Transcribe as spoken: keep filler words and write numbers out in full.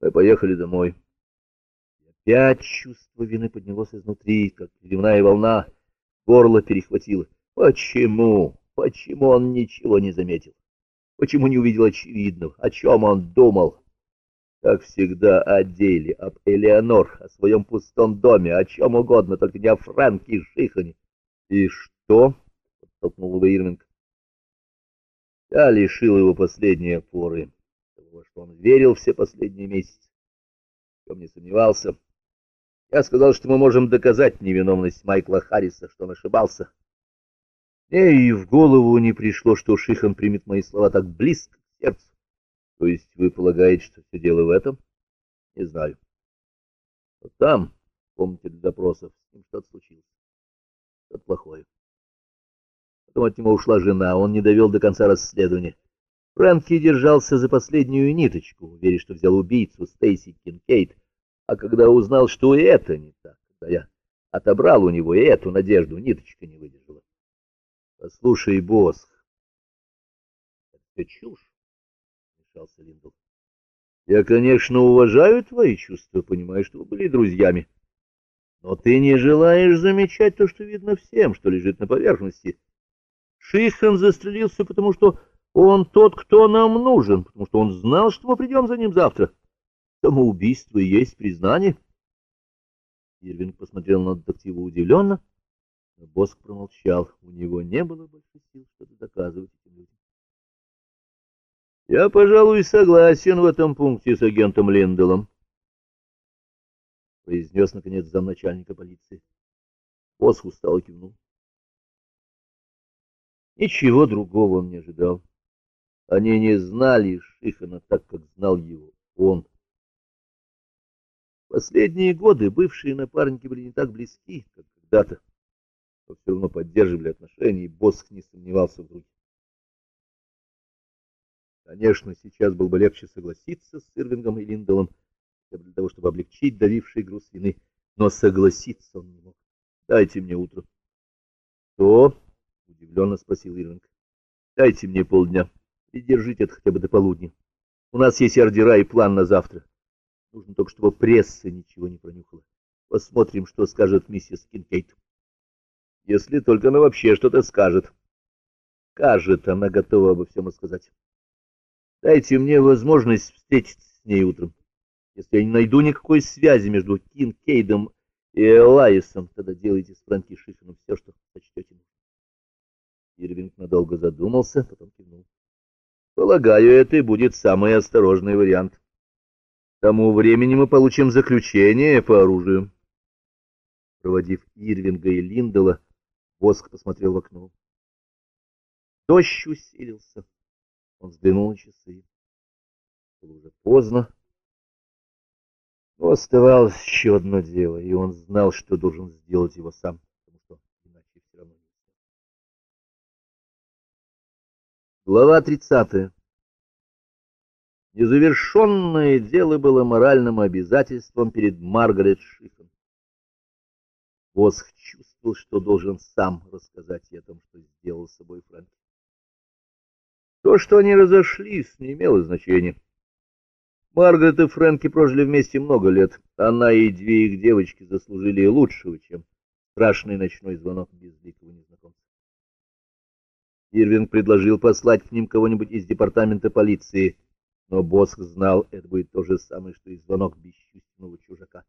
Мы поехали домой. Опять чувство вины поднялось изнутри, как приливная волна, горло перехватило. Почему? Почему он ничего не заметил? Почему не увидел очевидного? О чем он думал? Как всегда, о деле, об Элеонор, о своем пустом доме, о чем угодно, только не о Фрэнке Шихане. — И что? — подтолкнул его Ирвинг. Я лишил его последней опоры, того, что он верил все последние месяцы, в чем не сомневался. Я сказал, что мы можем доказать невиновность Майкла Харриса, что он ошибался. Мне и в голову не пришло, что Шихан примет мои слова так близко к сердцу. То есть вы полагаете, что все дело в этом? Не знаю. Но там, в комнате для допросов, с ним что-то случилось. Что-то плохое. Потом от него ушла жена, он не довел до конца расследования. Фрэнки держался за последнюю ниточку, веря, что взял убийцу Стейси Кинкейд, а когда узнал, что и это не так, когда я отобрал у него и эту надежду, ниточка не выдержала. Послушай, босс, это чушь, вмешался Линдл. Я, конечно, уважаю твои чувства, понимаю, что вы были друзьями, но ты не желаешь замечать то, что видно всем, что лежит на поверхности. Шихан застрелился, потому что он тот, кто нам нужен, потому что он знал, что мы придем за ним завтра. Самоубийство и есть признание. Ирвинг посмотрел на детектива удивленно, но Боск промолчал. У него не было больше сил что-то доказывать этим людям. — Я, пожалуй, согласен в этом пункте с агентом Линделом, — произнес, наконец, замначальника полиции. Боск устало кивнул. Ничего другого он не ожидал. Они не знали Шихана так, как знал его он. Последние годы бывшие напарники были не так близки, как когда-то, но все равно поддерживали отношения, и Босх не сомневался в друге. Конечно, сейчас было бы легче согласиться с Ирвингом и Линделом, для того, чтобы облегчить давивший груз вины, но согласиться он не мог. — Дайте мне утро. — Что? — удивленно спросил Ирвинг. — Дайте мне полдня и держите это хотя бы до полудня. У нас есть ордера и план на завтра. Нужно только, чтобы пресса ничего не пронюхала. Посмотрим, что скажет миссис Кинкейд. Если только она вообще что-то скажет. Кажет, она готова обо всем рассказать. Дайте мне возможность встретиться с ней утром. Если я не найду никакой связи между Кинкейдом и Элайсом, тогда делайте с Фрэнки Шиффеном все, что сочтете нужным. Ирвинг надолго задумался, потом кивнул. Полагаю, это и будет самый осторожный вариант. К тому времени мы получим заключение по оружию. Проводив Ирвинга и Линдела, Боск посмотрел в окно. Дождь усилился. Он взглянул на часы. Было уже поздно. Но оставалось еще одно дело, и он знал, что должен сделать его сам, потому что иначе все равно не успеет. Глава тридцатая. Незавершенное дело было моральным обязательством перед Маргарет Шихан. Босх чувствовал, что должен сам рассказать ей о том, что сделал с собой Фрэнки. То, что они разошлись, не имело значения. Маргарет и Фрэнки прожили вместе много лет. Она и две их девочки заслужили лучшего, чем страшный ночной звонок безликого незнакомца. Ирвинг предложил послать к ним кого-нибудь из департамента полиции, но Босх знал, это будет то же самое, что и звонок бесчувственного.